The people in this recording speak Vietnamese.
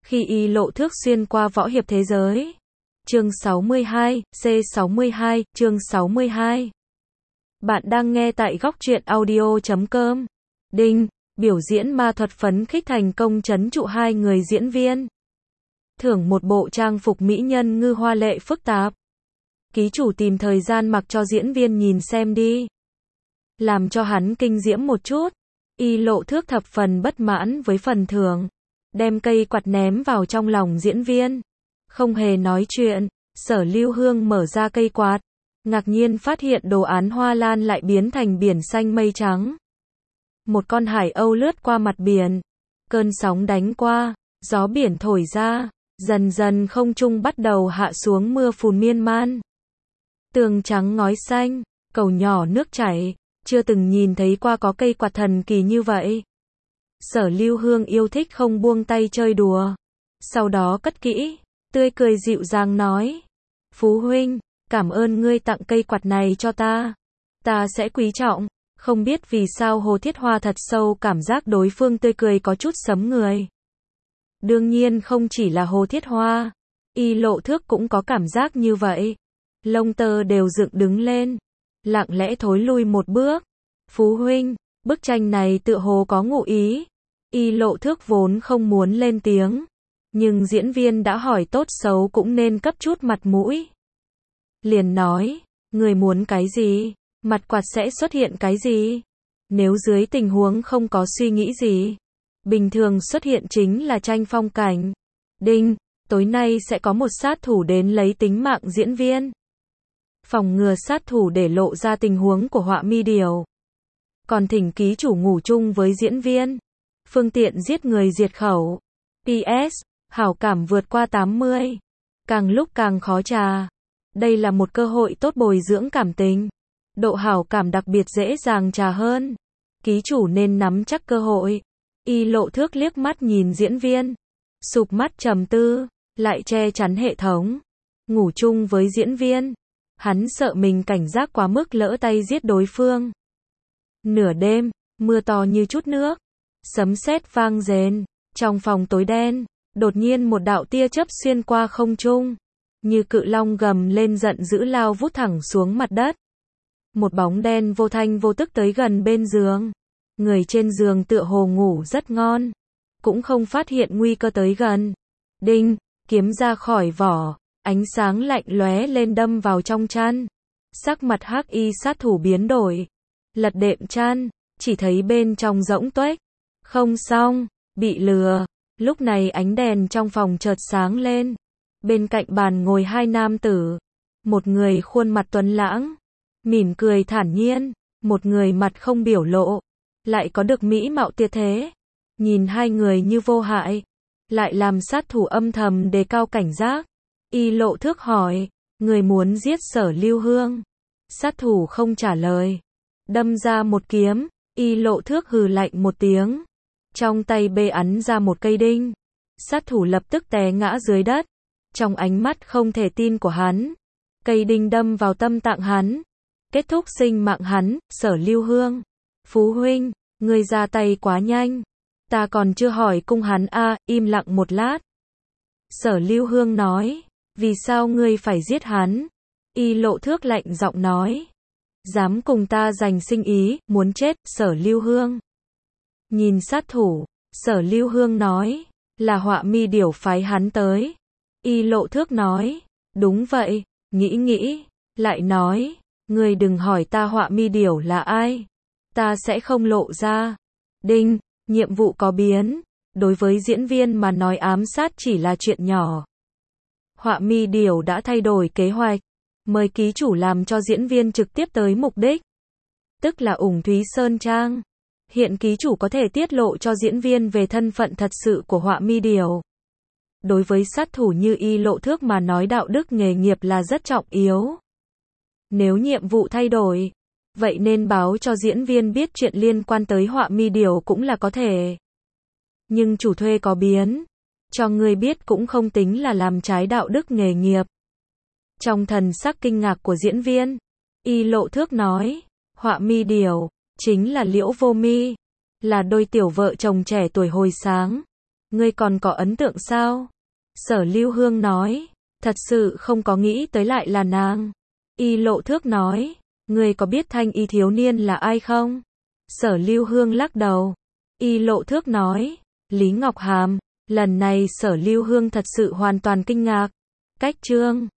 Khi Y Lộ Thước xuyên qua võ hiệp thế giới. Chương 62, C62, chương 62. Bạn đang nghe tại góc truyện audio.com. Đinh, biểu diễn ma thuật phấn khích thành công trấn trụ 2 người diễn viên. Thưởng một bộ trang phục mỹ nhân ngư hoa lệ phức tạp. Ký chủ tìm thời gian mặc cho diễn viên nhìn xem đi. Làm cho hắn kinh diễm một chút. Y Lộ Thước thập phần bất mãn với phần thưởng. Đem cây quạt ném vào trong lòng diễn viên. Không hề nói chuyện, Sở Lưu Hương mở ra cây quạt. Ngạc nhiên phát hiện đồ án hoa lan lại biến thành biển xanh mây trắng. Một con hải âu lướt qua mặt biển. Cơn sóng đánh qua, gió biển thổi ra. Dần dần không trung bắt đầu hạ xuống mưa phùn miên man. Tường trắng ngói xanh, cầu nhỏ nước chảy. Chưa từng nhìn thấy qua có cây quạt thần kỳ như vậy. Sở Lưu Hương yêu thích không buông tay chơi đùa. Sau đó cất kỹ, tươi cười dịu dàng nói. Phú huynh, cảm ơn ngươi tặng cây quạt này cho ta. Ta sẽ quý trọng. Không biết vì sao Hồ Thiết Hoa thật sâu cảm giác đối phương tươi cười có chút sấm người. Đương nhiên không chỉ là Hồ Thiết Hoa. Y Lộ Thước cũng có cảm giác như vậy. Lông tơ đều dựng đứng lên. Lặng lẽ thối lui một bước. Phú huynh, bức tranh này tựa hồ có ngụ ý. Y Lộ Thước vốn không muốn lên tiếng. Nhưng diễn viên đã hỏi tốt xấu cũng nên cấp chút mặt mũi. Liền nói, người muốn cái gì? Mặt quạt sẽ xuất hiện cái gì? Nếu dưới tình huống không có suy nghĩ gì. Bình thường xuất hiện chính là tranh phong cảnh. Đinh, tối nay sẽ có một sát thủ đến lấy tính mạng diễn viên. Phòng ngừa sát thủ để lộ ra tình huống của họa mi điều. Còn thỉnh ký chủ ngủ chung với diễn viên. Phương tiện giết người diệt khẩu. PS, hảo cảm vượt qua 80. Càng lúc càng khó trà. Đây là một cơ hội tốt bồi dưỡng cảm tình. Độ hảo cảm đặc biệt dễ dàng trà hơn. Ký chủ nên nắm chắc cơ hội. Y Lộ Thước liếc mắt nhìn diễn viên. Sụp mắt trầm tư, lại che chắn hệ thống. Ngủ chung với diễn viên. Hắn sợ mình cảnh giác quá mức lỡ tay giết đối phương. Nửa đêm, mưa to như chút nước. Sấm sét vang rền. Trong phòng tối đen, đột nhiên một đạo tia chớp xuyên qua không trung. Như cự long gầm lên giận dữ lao vút thẳng xuống mặt đất. Một bóng đen vô thanh vô tức tới gần bên giường. Người trên giường tựa hồ ngủ rất ngon. Cũng không phát hiện nguy cơ tới gần. Đinh, kiếm ra khỏi vỏ. Ánh sáng lạnh lóe lên đâm vào trong chăn. Sắc mặt hắc y sát thủ biến đổi. Lật đệm chăn, chỉ thấy bên trong rỗng tuếch. Không xong, bị lừa. Lúc này ánh đèn trong phòng chợt sáng lên. Bên cạnh bàn ngồi 2 nam tử. Một người khuôn mặt tuấn lãng, mỉm cười thản nhiên. Một người mặt không biểu lộ, lại có được mỹ mạo tuyệt thế. Nhìn 2 người như vô hại, lại làm sát thủ âm thầm đề cao cảnh giác. Y Lộ Thước hỏi, người muốn giết Sở Lưu Hương? Sát thủ không trả lời. Đâm ra một kiếm. Y Lộ Thước hừ lạnh một tiếng. Trong tay bê ấn ra một cây đinh. Sát thủ lập tức té ngã dưới đất. Trong ánh mắt không thể tin của hắn, cây đinh đâm vào tâm tạng hắn. Kết thúc sinh mạng hắn. Sở Lưu Hương. Phú huynh, ngươi ra tay quá nhanh. Ta còn chưa hỏi cung hắn a. Im lặng một lát. Sở Lưu Hương nói, vì sao ngươi phải giết hắn? Y Lộ Thước lạnh giọng nói, dám cùng ta giành sinh ý, muốn chết. Sở Lưu Hương nhìn sát thủ. Sở Lưu Hương nói, là họa mi điểu phái hắn tới. Y Lộ Thước nói, đúng vậy. Nghĩ, lại nói, ngươi đừng hỏi ta họa mi điểu là ai. Ta sẽ không lộ ra. Đinh, nhiệm vụ có biến. Đối với diễn viên mà nói ám sát chỉ là chuyện nhỏ. Họa mi điểu đã thay đổi kế hoạch. Mời ký chủ làm cho diễn viên trực tiếp tới mục đích. Tức là Ủng Thúy Sơn Trang. Hiện ký chủ có thể tiết lộ cho diễn viên về thân phận thật sự của họa mi điểu. Đối với sát thủ như Y Lộ Thước mà nói đạo đức nghề nghiệp là rất trọng yếu. Nếu nhiệm vụ thay đổi, vậy nên báo cho diễn viên biết chuyện liên quan tới họa mi điểu cũng là có thể. Nhưng chủ thuê có biến. Cho người biết cũng không tính là làm trái đạo đức nghề nghiệp. Trong thần sắc kinh ngạc của diễn viên, Y Lộ Thước nói, họa mi điểu chính là Liễu Vô Mi, là đôi tiểu vợ chồng trẻ tuổi hồi sáng. Ngươi còn có ấn tượng sao? Sở Lưu Hương nói. Thật sự không có nghĩ tới lại là nàng. Y Lộ Thước nói. Ngươi có biết thanh y thiếu niên là ai không? Sở Lưu Hương lắc đầu. Y Lộ Thước nói. Lý Ngọc Hàm. Lần này Sở Lưu Hương thật sự hoàn toàn kinh ngạc. Cách chương